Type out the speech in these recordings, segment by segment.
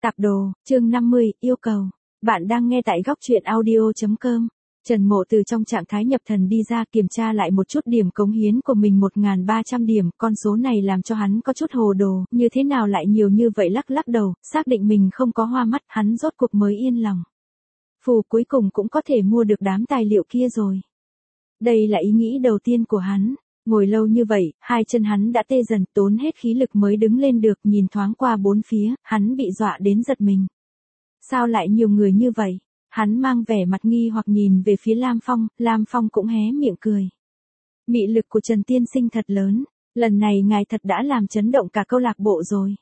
Tạp đồ, chương 50, yêu cầu. Bạn đang nghe tại góc truyện audio.com. Trần Mộ từ trong trạng thái nhập thần đi ra, kiểm tra lại một chút điểm cống hiến của mình 1.300 điểm, con số này làm cho hắn có chút hồ đồ, như thế nào lại nhiều như vậy, lắc lắc đầu, xác định mình không có hoa mắt, hắn rốt cuộc mới yên lòng. Phù cuối cùng cũng có thể mua được đám tài liệu kia rồi. Đây là ý nghĩ đầu tiên của hắn. Ngồi lâu như vậy, hai chân hắn đã tê dần, tốn hết khí lực mới đứng lên được, nhìn thoáng qua bốn phía, hắn bị dọa đến giật mình. Sao lại nhiều người như vậy? Hắn mang vẻ mặt nghi hoặc nhìn về phía Lam Phong cũng hé miệng cười. Mị lực của Trần tiên sinh thật lớn, lần này ngài thật đã làm chấn động cả câu lạc bộ rồi.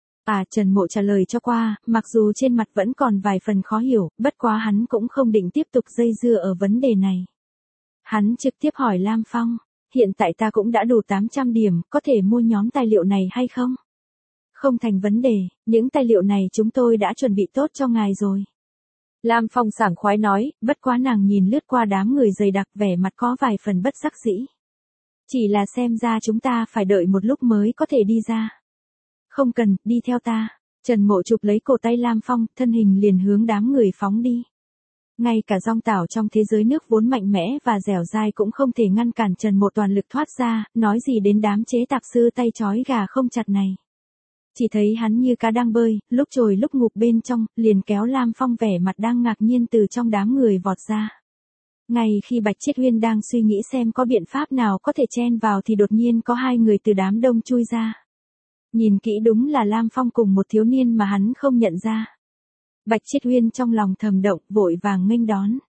Trần Mộ trả lời cho qua, mặc dù trên mặt vẫn còn vài phần khó hiểu, bất quá hắn cũng không định tiếp tục dây dưa ở vấn đề này. Hắn trực tiếp hỏi Lam Phong. Hiện tại ta cũng đã đủ 800 điểm, có thể mua nhóm tài liệu này hay không? Không thành vấn đề, những tài liệu này chúng tôi đã chuẩn bị tốt cho ngài rồi. Lam Phong sảng khoái nói, bất quá nàng nhìn lướt qua đám người dày đặc, vẻ mặt có vài phần bất đắc dĩ. Chỉ là xem ra chúng ta phải đợi một lúc mới có thể đi ra. Không cần, đi theo ta. Trần Mộ chụp lấy cổ tay Lam Phong, thân hình liền hướng đám người phóng đi. Ngay cả dong tảo trong thế giới nước vốn mạnh mẽ và dẻo dai cũng không thể ngăn cản Trần Mộ toàn lực thoát ra, nói gì đến đám chế tạp sư tay trói gà không chặt này. Chỉ thấy hắn như cá đang bơi, lúc trồi lúc ngụp bên trong, liền kéo Lam Phong vẻ mặt đang ngạc nhiên từ trong đám người vọt ra. Ngay khi Bạch Chiết Huyên đang suy nghĩ xem có biện pháp nào có thể chen vào thì đột nhiên có hai người từ đám đông chui ra. Nhìn kỹ đúng là Lam Phong cùng một thiếu niên mà hắn không nhận ra. Bạch Chiết Huyên trong lòng thầm động, vội vàng nghênh đón.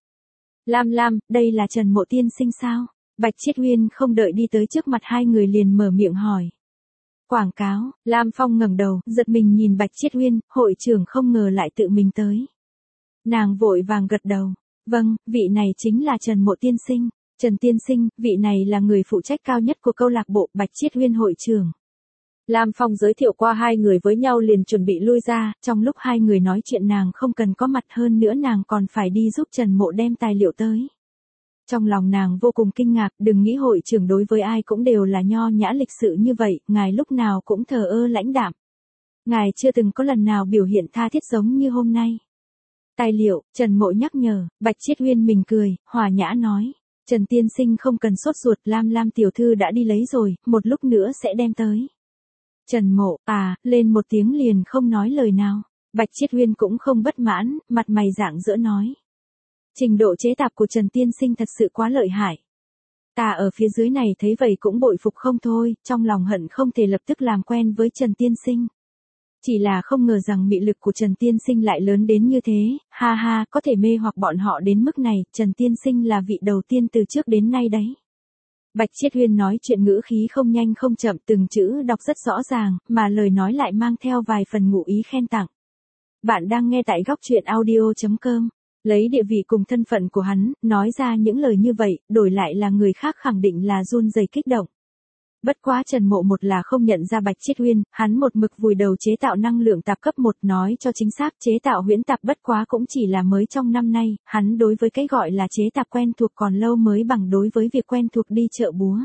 Lam, đây là Trần Mộ tiên sinh sao? Bạch Chiết Huyên không đợi đi tới trước mặt hai người liền mở miệng hỏi. Quảng cáo, Lam Phong ngẩng đầu, giật mình nhìn Bạch Chiết Huyên, hội trưởng không ngờ lại tự mình tới. Nàng vội vàng gật đầu. Vâng, vị này chính là Trần Mộ tiên sinh. Trần tiên sinh, vị này là người phụ trách cao nhất của câu lạc bộ, Bạch Chiết Huyên hội trưởng. Lam Phong giới thiệu qua hai người với nhau liền chuẩn bị lui ra, trong lúc hai người nói chuyện nàng không cần có mặt, hơn nữa nàng còn phải đi giúp Trần Mộ đem tài liệu tới. Trong lòng nàng vô cùng kinh ngạc, đừng nghĩ hội trưởng đối với ai cũng đều là nho nhã lịch sự như vậy, ngài lúc nào cũng thờ ơ lãnh đạm. Ngài chưa từng có lần nào biểu hiện tha thiết giống như hôm nay. Tài liệu, Trần Mộ nhắc nhở, Bạch Chiết Huyên mỉm cười, hòa nhã nói. Trần tiên sinh không cần sốt ruột, Lam tiểu thư đã đi lấy rồi, một lúc nữa sẽ đem tới. Trần Mộ, lên một tiếng liền không nói lời nào. Bạch Chiết Huyên cũng không bất mãn, mặt mày rạng rỡ nói. Trình độ chế tạp của Trần tiên sinh thật sự quá lợi hại. Ta ở phía dưới này thấy vậy cũng bội phục không thôi, trong lòng hận không thể lập tức làm quen với Trần tiên sinh. Chỉ là không ngờ rằng mị lực của Trần tiên sinh lại lớn đến như thế, ha, có thể mê hoặc bọn họ đến mức này, Trần tiên sinh là vị đầu tiên từ trước đến nay đấy. Bạch Chiết Huyên nói chuyện ngữ khí không nhanh không chậm, từng chữ đọc rất rõ ràng, mà lời nói lại mang theo vài phần ngụ ý khen tặng. Bạn đang nghe tại góc truyện audio.com. Lấy địa vị cùng thân phận của hắn, nói ra những lời như vậy, đổi lại là người khác khẳng định là run rẩy kích động. Bất quá Trần Mộ một là không nhận ra Bạch Chiết Huyên, hắn một mực vùi đầu chế tạo năng lượng tạp cấp 1, nói cho chính xác chế tạo huyễn tạp bất quá cũng chỉ là mới trong năm nay, hắn đối với cái gọi là chế tạp quen thuộc còn lâu mới bằng đối với việc quen thuộc đi chợ búa.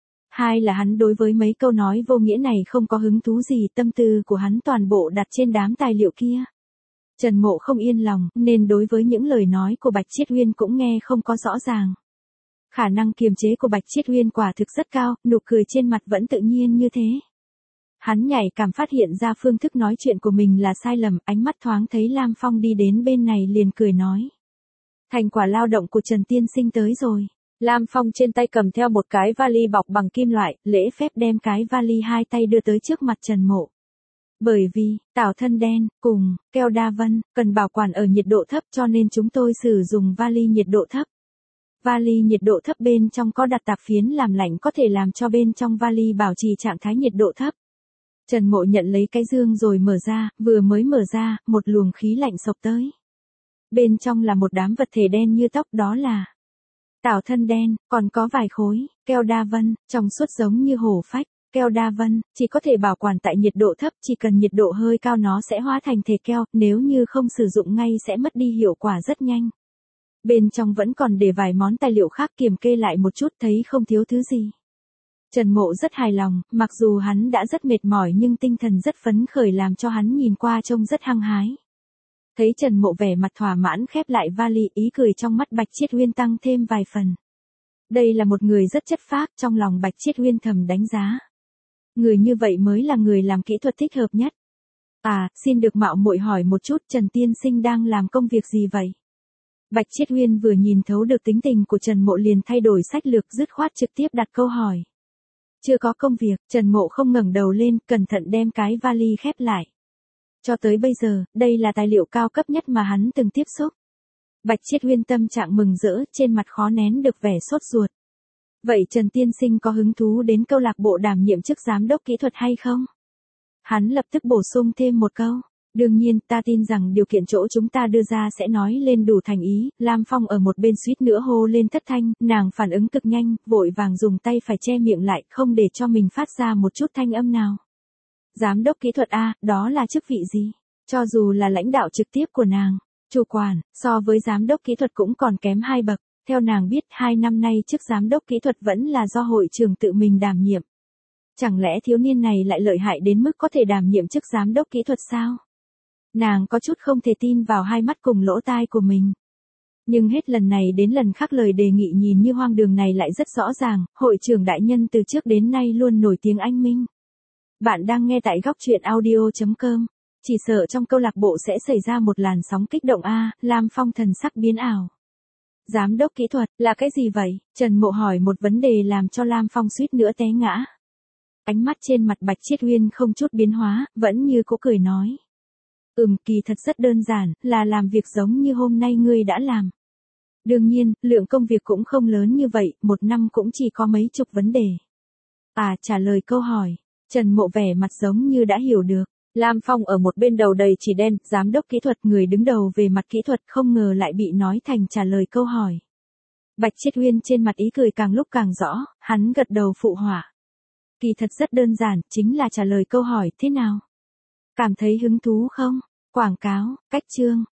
Hai là hắn đối với mấy câu nói vô nghĩa này không có hứng thú gì, tâm tư của hắn toàn bộ đặt trên đám tài liệu kia. Trần Mộ không yên lòng, nên đối với những lời nói của Bạch Chiết Huyên cũng nghe không có rõ ràng. Khả năng kiềm chế của Bạch Chiết Huyên quả thực rất cao, nụ cười trên mặt vẫn tự nhiên như thế. Hắn nhạy cảm phát hiện ra phương thức nói chuyện của mình là sai lầm, ánh mắt thoáng thấy Lam Phong đi đến bên này liền cười nói. Thành quả lao động của Trần tiên sinh tới rồi. Lam Phong trên tay cầm theo một cái vali bọc bằng kim loại, lễ phép đem cái vali hai tay đưa tới trước mặt Trần Mộ. Bởi vì, tảo thân đen, cùng, keo đa vân, cần bảo quản ở nhiệt độ thấp cho nên chúng tôi sử dụng vali nhiệt độ thấp. Vali nhiệt độ thấp bên trong có đặt tạp phiến làm lạnh có thể làm cho bên trong vali bảo trì trạng thái nhiệt độ thấp. Trần Mộ nhận lấy cái dương rồi mở ra, vừa mới mở ra, một luồng khí lạnh xộc tới. Bên trong là một đám vật thể đen như tóc, đó là tảo thân đen, còn có vài khối, keo đa vân, trong suốt giống như hổ phách. Keo đa vân, chỉ có thể bảo quản tại nhiệt độ thấp, chỉ cần nhiệt độ hơi cao nó sẽ hóa thành thể keo, nếu như không sử dụng ngay sẽ mất đi hiệu quả rất nhanh. Bên trong vẫn còn để vài món tài liệu khác, kiểm kê lại một chút thấy không thiếu thứ gì. Trần Mộ rất hài lòng, mặc dù hắn đã rất mệt mỏi nhưng tinh thần rất phấn khởi làm cho hắn nhìn qua trông rất hăng hái. Thấy Trần Mộ vẻ mặt thỏa mãn khép lại vali, ý cười trong mắt Bạch Chiết Uyên tăng thêm vài phần. Đây là một người rất chất phác, trong lòng Bạch Chiết Uyên thầm đánh giá. Người như vậy mới là người làm kỹ thuật thích hợp nhất. À, xin được mạo muội hỏi một chút, Trần tiên sinh đang làm công việc gì vậy? Bạch Chiết Uyên vừa nhìn thấu được tính tình của Trần Mộ liền thay đổi sách lược, dứt khoát trực tiếp đặt câu hỏi. Chưa có công việc, Trần Mộ không ngẩng đầu lên, cẩn thận đem cái vali khép lại. Cho tới bây giờ, đây là tài liệu cao cấp nhất mà hắn từng tiếp xúc. Bạch Chiết Uyên tâm trạng mừng rỡ, trên mặt khó nén được vẻ sốt ruột. Vậy Trần tiên sinh có hứng thú đến câu lạc bộ đảm nhiệm chức giám đốc kỹ thuật hay không? Hắn lập tức bổ sung thêm một câu. Đương nhiên, ta tin rằng điều kiện chỗ chúng ta đưa ra sẽ nói lên đủ thành ý. Lam Phong ở một bên suýt nữa hô lên thất thanh, nàng phản ứng cực nhanh, vội vàng dùng tay phải che miệng lại, không để cho mình phát ra một chút thanh âm nào. Giám đốc kỹ thuật A, đó là chức vị gì? Cho dù là lãnh đạo trực tiếp của nàng, chủ quản, so với giám đốc kỹ thuật cũng còn kém 2 bậc. Theo nàng biết, 2 năm nay chức giám đốc kỹ thuật vẫn là do hội trưởng tự mình đảm nhiệm. Chẳng lẽ thiếu niên này lại lợi hại đến mức có thể đảm nhiệm chức giám đốc kỹ thuật sao? Nàng có chút không thể tin vào hai mắt cùng lỗ tai của mình. Nhưng hết lần này đến lần khác lời đề nghị nhìn như hoang đường này lại rất rõ ràng, hội trưởng đại nhân từ trước đến nay luôn nổi tiếng anh minh. Bạn đang nghe tại góc truyện audio.com. Chỉ sợ trong câu lạc bộ sẽ xảy ra một làn sóng kích động a. Lam Phong thần sắc biến ảo. Giám đốc kỹ thuật, là cái gì vậy? Trần Mộ hỏi một vấn đề làm cho Lam Phong suýt nữa té ngã. Ánh mắt trên mặt Bạch Chiết Uyên không chút biến hóa, vẫn như cũ cười nói. Kỳ thật rất đơn giản, là làm việc giống như hôm nay ngươi đã làm. Đương nhiên, lượng công việc cũng không lớn như vậy, 1 năm cũng chỉ có mấy chục vấn đề. À, trả lời câu hỏi. Trần Mộ vẻ mặt giống như đã hiểu được. Lam Phong ở một bên đầu đầy chỉ đen, giám đốc kỹ thuật, người đứng đầu về mặt kỹ thuật, không ngờ lại bị nói thành trả lời câu hỏi. Bạch Chiết Uyên trên mặt ý cười càng lúc càng rõ, hắn gật đầu phụ họa. Kỳ thật rất đơn giản, chính là trả lời câu hỏi, thế nào? Cảm thấy hứng thú không? Quảng cáo, cách chương.